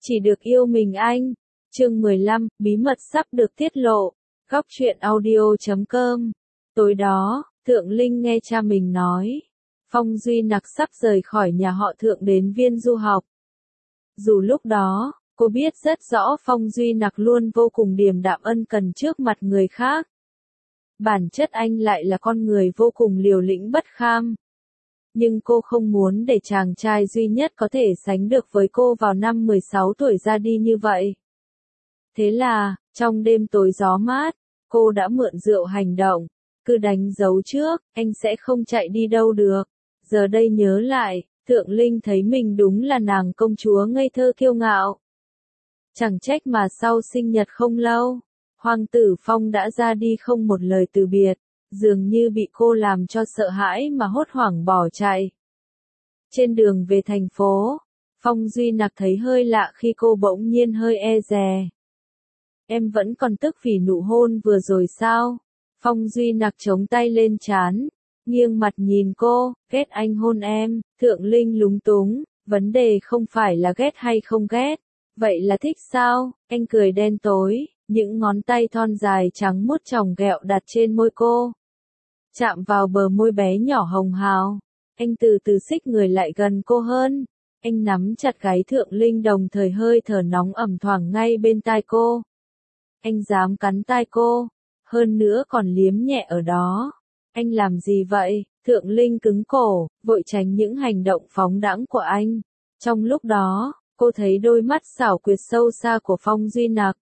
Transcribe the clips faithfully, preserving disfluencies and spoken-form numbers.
Chỉ được yêu mình anh. Chương mười lăm, bí mật sắp được tiết lộ. Góc truyện audio chấm com. Tối đó, Thượng Linh nghe cha mình nói, Phong Duy Nặc sắp rời khỏi nhà họ Thượng đến Viên du học. Dù lúc đó, cô biết rất rõ Phong Duy Nặc luôn vô cùng điềm đạm ân cần trước mặt người khác. Bản chất anh lại là con người vô cùng liều lĩnh bất kham. Nhưng cô không muốn để chàng trai duy nhất có thể sánh được với cô vào năm mười sáu tuổi ra đi như vậy. Thế là, trong đêm tối gió mát, cô đã mượn rượu hành động, cứ đánh dấu trước, anh sẽ không chạy đi đâu được. Giờ đây nhớ lại, Thượng Linh thấy mình đúng là nàng công chúa ngây thơ kiêu ngạo. Chẳng trách mà sau sinh nhật không lâu, Hoàng tử Phong đã ra đi không một lời từ biệt, dường như bị cô làm cho sợ hãi mà hốt hoảng bỏ chạy. Trên đường về thành phố, Phong Duy Nặc thấy hơi lạ khi cô bỗng nhiên hơi e dè. Em vẫn còn tức vì nụ hôn vừa rồi sao? Phong Duy Nặc chống tay lên trán, nghiêng mặt nhìn cô, ghét anh hôn em. Thượng Linh lúng túng, vấn đề không phải là ghét hay không ghét, vậy là thích sao? Anh cười đen tối, những ngón tay thon dài trắng muốt tròng ghẹo đặt trên môi cô. Chạm vào bờ môi bé nhỏ hồng hào, anh từ từ xích người lại gần cô hơn. Anh nắm chặt gáy Thượng Linh đồng thời hơi thở nóng ẩm thoảng ngay bên tai cô. Anh dám cắn tai cô, hơn nữa còn liếm nhẹ ở đó. Anh làm gì vậy? Thượng Linh cứng cổ, vội tránh những hành động phóng đãng của anh. Trong lúc đó, cô thấy đôi mắt xảo quyệt sâu xa của Phong Duy Nặc.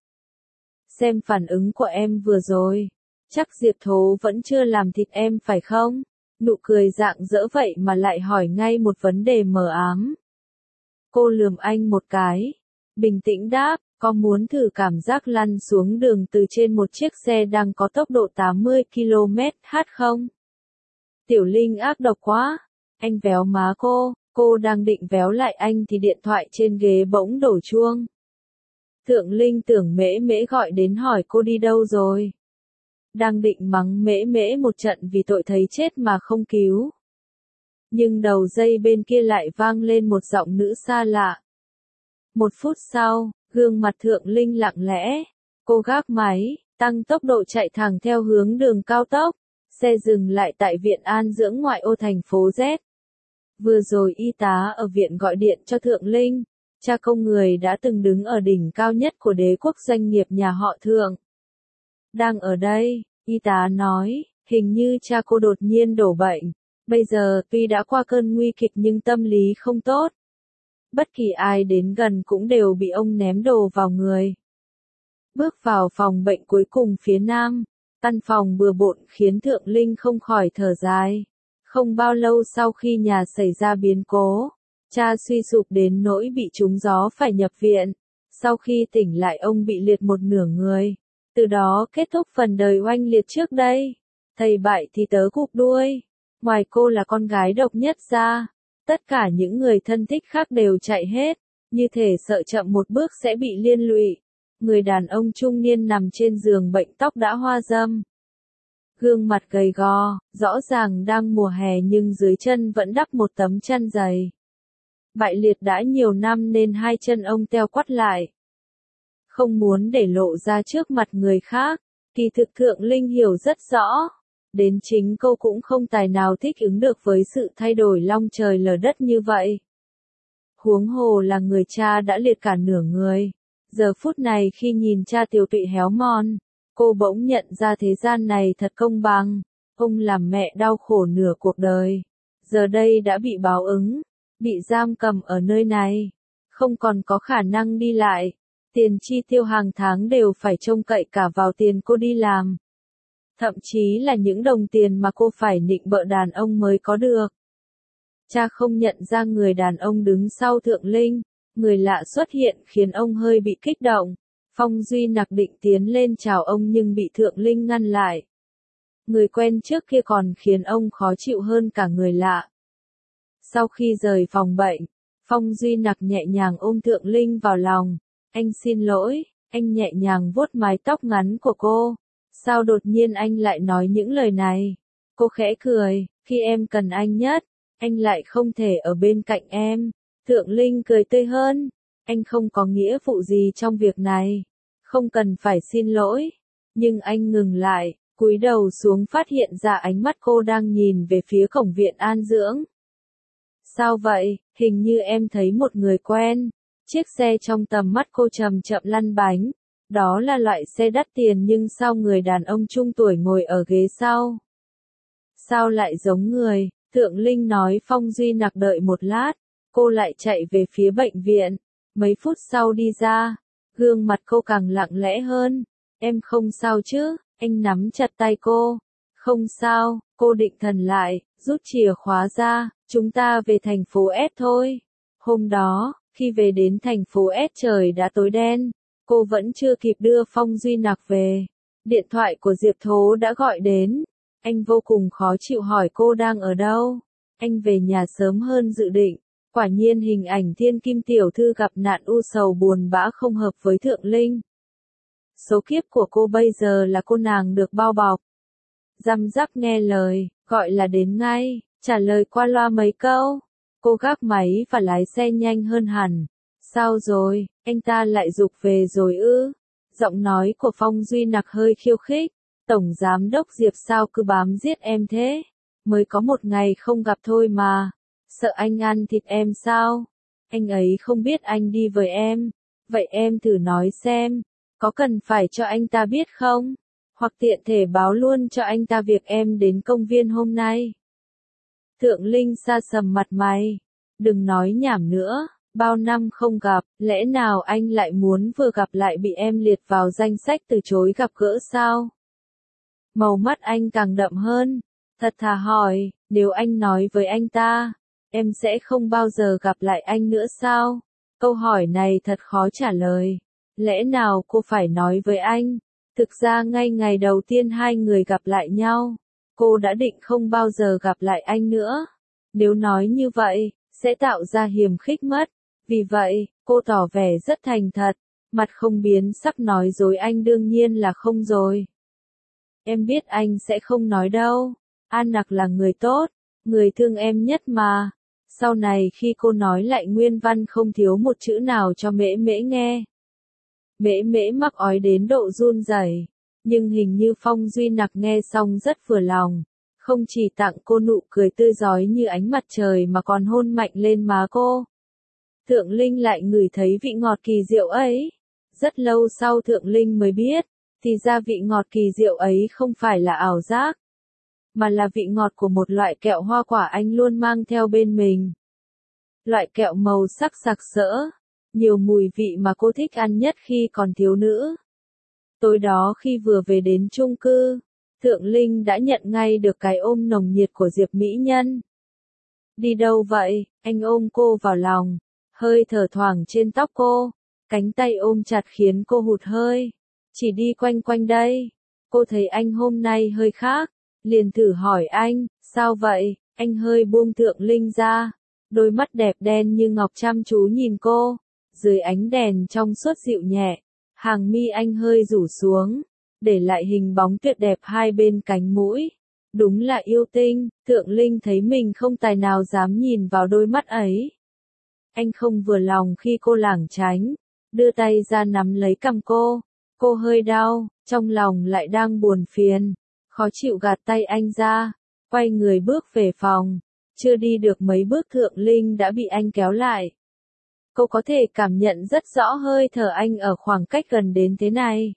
Xem phản ứng của em vừa rồi, chắc Diệp Thố vẫn chưa làm thịt em phải không? Nụ cười rạng rỡ vậy mà lại hỏi ngay một vấn đề mờ ám. Cô lườm anh một cái, bình tĩnh đáp, có muốn thử cảm giác lăn xuống đường từ trên một chiếc xe đang có tốc độ tám mươi ki lô mét h không? Tiểu Linh ác độc quá. Anh véo má cô, cô đang định véo lại anh thì điện thoại trên ghế bỗng đổ chuông. Thượng Linh tưởng Mễ Mễ gọi đến hỏi cô đi đâu rồi. Đang định mắng Mễ Mễ một trận vì tội thấy chết mà không cứu. Nhưng đầu dây bên kia lại vang lên một giọng nữ xa lạ. Một phút sau, gương mặt Thượng Linh lặng lẽ, cô gác máy, tăng tốc độ chạy thẳng theo hướng đường cao tốc, xe dừng lại tại viện an dưỡng ngoại ô thành phố Z. Vừa rồi y tá ở viện gọi điện cho Thượng Linh, cha công người đã từng đứng ở đỉnh cao nhất của đế quốc doanh nghiệp nhà họ Thượng. Đang ở đây, y tá nói, hình như cha cô đột nhiên đổ bệnh, bây giờ tuy đã qua cơn nguy kịch nhưng tâm lý không tốt. Bất kỳ ai đến gần cũng đều bị ông ném đồ vào người. Bước vào phòng bệnh cuối cùng phía nam, căn phòng bừa bộn khiến Thượng Linh không khỏi thở dài. Không bao lâu sau khi nhà xảy ra biến cố, cha suy sụp đến nỗi bị trúng gió phải nhập viện. Sau khi tỉnh lại ông bị liệt một nửa người. Từ đó kết thúc phần đời oanh liệt trước đây. Thầy bại thì tớ cụp đuôi. Ngoài cô là con gái độc nhất ra, tất cả những người thân thích khác đều chạy hết, như thể sợ chậm một bước sẽ bị liên lụy. Người đàn ông trung niên nằm trên giường bệnh tóc đã hoa râm. Gương mặt gầy gò, rõ ràng đang mùa hè nhưng dưới chân vẫn đắp một tấm chăn dày. Bại liệt đã nhiều năm nên hai chân ông teo quắt lại. Không muốn để lộ ra trước mặt người khác, kỳ thực Thượng Linh hiểu rất rõ. Đến chính cô cũng không tài nào thích ứng được với sự thay đổi long trời lở đất như vậy. Huống hồ là người cha đã liệt cả nửa người. Giờ phút này khi nhìn cha tiều tụy héo mòn, cô bỗng nhận ra thế gian này thật công bằng. Ông làm mẹ đau khổ nửa cuộc đời, giờ đây đã bị báo ứng, bị giam cầm ở nơi này, không còn có khả năng đi lại. Tiền chi tiêu hàng tháng đều phải trông cậy cả vào tiền cô đi làm. Thậm chí là những đồng tiền mà cô phải nịnh bợ đàn ông mới có được. Cha không nhận ra người đàn ông đứng sau Thượng Linh, người lạ xuất hiện khiến ông hơi bị kích động. Phong Duy Nặc định tiến lên chào ông nhưng bị Thượng Linh ngăn lại. Người quen trước kia còn khiến ông khó chịu hơn cả người lạ. Sau khi rời phòng bệnh, Phong Duy Nặc nhẹ nhàng ôm Thượng Linh vào lòng. Anh xin lỗi, anh nhẹ nhàng vuốt mái tóc ngắn của cô. Sao đột nhiên anh lại nói những lời này? Cô khẽ cười, khi em cần anh nhất, anh lại không thể ở bên cạnh em. Thượng Linh cười tươi hơn. anh không có nghĩa vụ gì trong việc này. Không cần phải xin lỗi. Nhưng anh ngừng lại, cúi đầu xuống phát hiện ra ánh mắt cô đang nhìn về phía cổng viện an dưỡng. Sao vậy, hình như em thấy một người quen. Chiếc xe trong tầm mắt cô chậm chậm lăn bánh. Đó là loại xe đắt tiền nhưng sao người đàn ông trung tuổi ngồi ở ghế sau? Sao lại giống người? Thượng Linh nói. Phong Duy Nặc đợi một lát, cô lại chạy về phía bệnh viện. Mấy phút sau đi ra, gương mặt cô càng lặng lẽ hơn. Em không sao chứ? Anh nắm chặt tay cô. Không sao, cô định thần lại, rút chìa khóa ra, chúng ta về thành phố S thôi. Hôm đó, khi về đến thành phố S trời đã tối đen, cô vẫn chưa kịp đưa Phong Duy Nặc về. Điện thoại của Diệp Thố đã gọi đến. Anh vô cùng khó chịu hỏi cô đang ở đâu. Anh về nhà sớm hơn dự định. Quả nhiên hình ảnh thiên kim tiểu thư gặp nạn u sầu buồn bã không hợp với Thượng Linh. Số kiếp của cô bây giờ là cô nàng được bao bọc. Răm rắp nghe lời, gọi là đến ngay, trả lời qua loa mấy câu. Cô gác máy và lái xe nhanh hơn hẳn. Sao rồi, anh ta lại giục về rồi ư? Giọng nói của Phong Duy Nặc hơi khiêu khích. Tổng giám đốc Diệp sao cứ bám giết em thế? Mới có một ngày không gặp thôi mà. Sợ anh ăn thịt em sao? Anh ấy không biết anh đi với em. Vậy em thử nói xem, có cần phải cho anh ta biết không? Hoặc tiện thể báo luôn cho anh ta việc em đến công viên hôm nay. Thượng Linh sa sầm mặt mày. Đừng nói nhảm nữa, bao năm không gặp, lẽ nào anh lại muốn vừa gặp lại bị em liệt vào danh sách từ chối gặp gỡ sao? Màu mắt anh càng đậm hơn. Thật thà hỏi, nếu anh nói với anh ta, em sẽ không bao giờ gặp lại anh nữa sao? Câu hỏi này thật khó trả lời. Lẽ nào cô phải nói với anh? Thực ra ngay ngày đầu tiên hai người gặp lại nhau, cô đã định không bao giờ gặp lại anh nữa. Nếu nói như vậy, sẽ tạo ra hiềm khích mất. Vì vậy, cô tỏ vẻ rất thành thật, mặt không biến sắc nói dối anh đương nhiên là không rồi. Em biết anh sẽ không nói đâu. An Nặc là người tốt, người thương em nhất mà. Sau này khi cô nói lại nguyên văn không thiếu một chữ nào cho Mễ Mễ nghe. Mễ Mễ mắc ói đến độ run rẩy, nhưng hình như Phong Duy Nặc nghe xong rất vừa lòng. Không chỉ tặng cô nụ cười tươi rói như ánh mặt trời mà còn hôn mạnh lên má cô. Thượng Linh lại ngửi thấy vị ngọt kỳ diệu ấy. Rất lâu sau Thượng Linh mới biết, thì ra vị ngọt kỳ diệu ấy không phải là ảo giác, mà là vị ngọt của một loại kẹo hoa quả anh luôn mang theo bên mình. Loại kẹo màu sắc sặc sỡ, nhiều mùi vị mà cô thích ăn nhất khi còn thiếu nữ. Tối đó khi vừa về đến chung cư, Thượng Linh đã nhận ngay được cái ôm nồng nhiệt của Diệp Mỹ Nhân. Đi đâu vậy? Anh ôm cô vào lòng, hơi thở thoảng trên tóc cô, cánh tay ôm chặt khiến cô hụt hơi. Chỉ đi quanh quanh đây. Cô thấy anh hôm nay hơi khác, liền thử hỏi anh, sao vậy? Anh hơi buông Thượng Linh ra, đôi mắt đẹp đen như ngọc chăm chú nhìn cô. Dưới ánh đèn trong suốt dịu nhẹ, hàng mi anh hơi rủ xuống, để lại hình bóng tuyệt đẹp hai bên cánh mũi. Đúng là yêu tinh. Thượng Linh thấy mình không tài nào dám nhìn vào đôi mắt ấy. Anh không vừa lòng khi cô lảng tránh, đưa tay ra nắm lấy cằm cô. Cô hơi đau, trong lòng lại đang buồn phiền, khó chịu gạt tay anh ra, quay người bước về phòng. Chưa đi được mấy bước Thượng Linh đã bị anh kéo lại. Cô có thể cảm nhận rất rõ hơi thở anh ở khoảng cách gần đến thế này.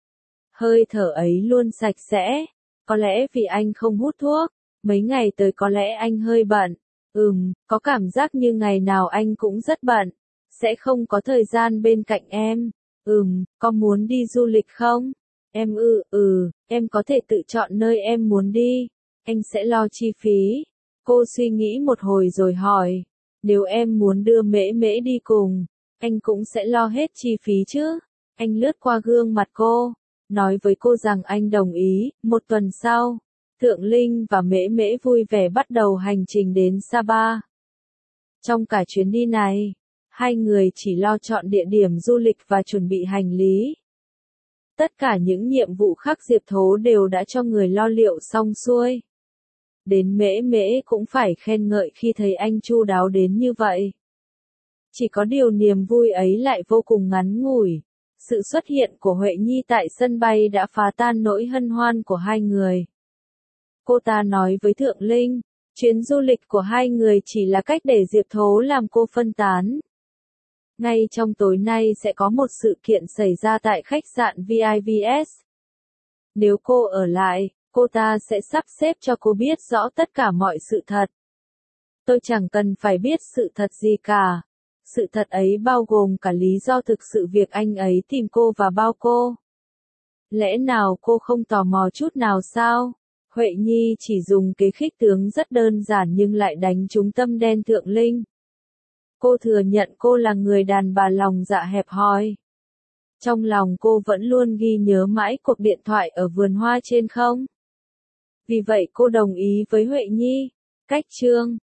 Hơi thở ấy luôn sạch sẽ, có lẽ vì anh không hút thuốc, mấy ngày tới có lẽ anh hơi bận. Ừm, có cảm giác như ngày nào anh cũng rất bận, sẽ không có thời gian bên cạnh em. Ừm, có muốn đi du lịch không? Em ư, ừ, em có thể tự chọn nơi em muốn đi. Anh sẽ lo chi phí. Cô suy nghĩ một hồi rồi hỏi. Nếu em muốn đưa Mễ Mễ đi cùng, anh cũng sẽ lo hết chi phí chứ. Anh lướt qua gương mặt cô, nói với cô rằng anh đồng ý. Một tuần sau, Thượng Linh và Mễ Mễ vui vẻ bắt đầu hành trình đến Sapa. Trong cả chuyến đi này, hai người chỉ lo chọn địa điểm du lịch và chuẩn bị hành lý. Tất cả những nhiệm vụ khác Diệp Thố đều đã cho người lo liệu xong xuôi. Đến Mễ Mễ cũng phải khen ngợi khi thấy anh chu đáo đến như vậy. Chỉ có điều niềm vui ấy lại vô cùng ngắn ngủi. Sự xuất hiện của Huệ Nhi tại sân bay đã phá tan nỗi hân hoan của hai người. Cô ta nói với Thượng Linh, chuyến du lịch của hai người chỉ là cách để Diệp Thố làm cô phân tán. Ngay trong tối nay sẽ có một sự kiện xảy ra tại khách sạn vê i vê ét. Nếu cô ở lại, cô ta sẽ sắp xếp cho cô biết rõ tất cả mọi sự thật. Tôi chẳng cần phải biết sự thật gì cả. Sự thật ấy bao gồm cả lý do thực sự việc anh ấy tìm cô và bao cô. Lẽ nào cô không tò mò chút nào sao? Huệ Nhi chỉ dùng kế khích tướng rất đơn giản nhưng lại đánh trúng tâm đen Thượng Linh. Cô thừa nhận cô là người đàn bà lòng dạ hẹp hòi. Trong lòng cô vẫn luôn ghi nhớ mãi cuộc điện thoại ở vườn hoa trên không. Vì vậy cô đồng ý với Huệ Nhi. Cách chương